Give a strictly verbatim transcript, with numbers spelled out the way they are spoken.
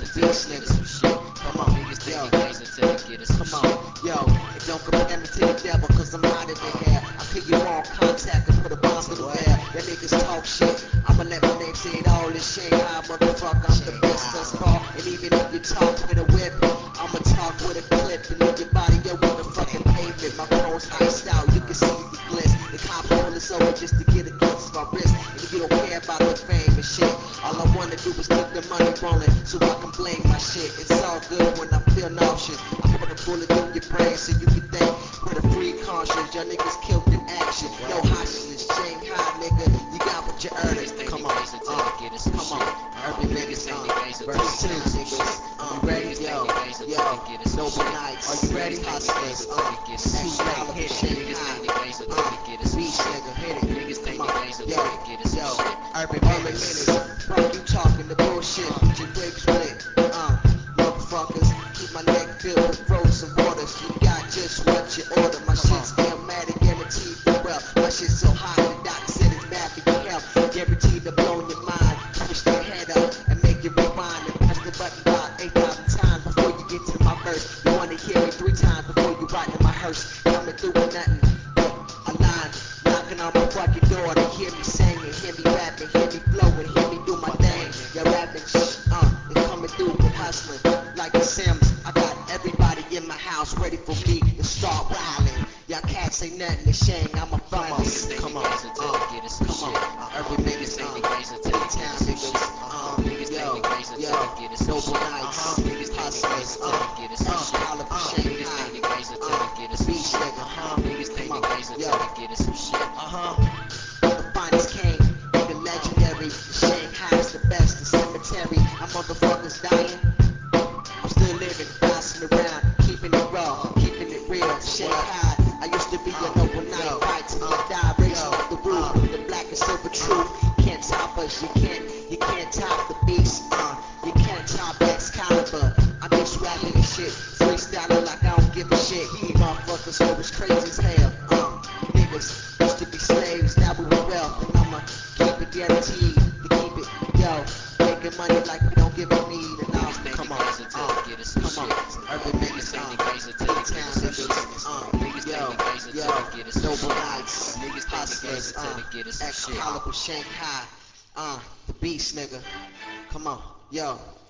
beast nigga. Come on, niggas taking games until they get us some shit. Come on, yo, and don't compare me to the devil, cause I'm hotter than hell. I put you on contact and put a bomb to the bear. That niggas talk shit. I'ma let my name say it all. This Shanghai motherfucker, I'm the best thus far. And even if you talk with a whip, I'ma talk with a clip and leave your body yo with a fucking pavement. My chrome's iced out, you can see the glitz. The cop pull us over just to get a glimpse of my wrist. And if you don't care about the fame and shit, all I wanna do is keep the money rolling so I can blame my shit. It's all good when I feel nauseous. I put a bullet through your brain so you can think with a free conscience. Y'all niggas killed in action. No hostage, Shanghai nigga, you got what you earned. Come on, uh, come on. Urban niggas ain't the gays until they get us some shit. You ready? Yo, yo, Noble Knights. Are you ready? Hustlers, uh, too late, hit it, Shanghai, uh, beast nigga, hit it. Come on, yo, yo, Urban niggas. Bro, you talking the bullshit, your dick split, uh, motherfuckers. Keep my neck filled with frozen waters. You got just what you order. My shit's automatic, guaranteed for well. My shit's so hot, the doctor said it's bad for your health. Guaranteed to blow your mind. Push your head up and make you rewind and press the button about eight thousand times before you get to my verse. You wanna hear me three times before you ride in my hearse. Coming through with nothing but a line, knocking on my fucking door to hear me singing, hear me rapping, hear me flowing, hear me do my thing. You're rapping, shh, uh, and coming through with hustling like the Sims. I got everybody in my house ready for me to start wilding. Y'all cats ain't nothing to shame, I'm a finest. Come on, uh, come on, every niggas ain't the gays until they town niggas. Uh, yo, yo, Noble Knights, hustlers, uh, uh, holla for Shanghai, uh, beast nigga, come on, yo, uh-huh. The finest king, the legendary, Shanghai's the best, the cemetery. My motherfuckers dying, I'm still living, bouncing around, keeping it raw, keeping it real. Shanghai, I used to be a Noble Knight, fight till I die, raising up the roof. The black and silver truth, can't top us, you can't, you can't top the beast. Uh, you can't top Excalibur. I'm just rapping and shit, freestyling like I don't give a shit. You motherfuckers know it's crazy as hell. Uh, niggas used to be slaves, now we with wealth, and I'ma keep it guaranteed to keep it, yo, making money like we don't give a need. And now, come on, uh, come on, urban niggas, uh, town niggas, uh, yo, yo, Noble Knights, hustlers, uh, Excalibur, Shanghai, uh, the beast nigga, come on, yo.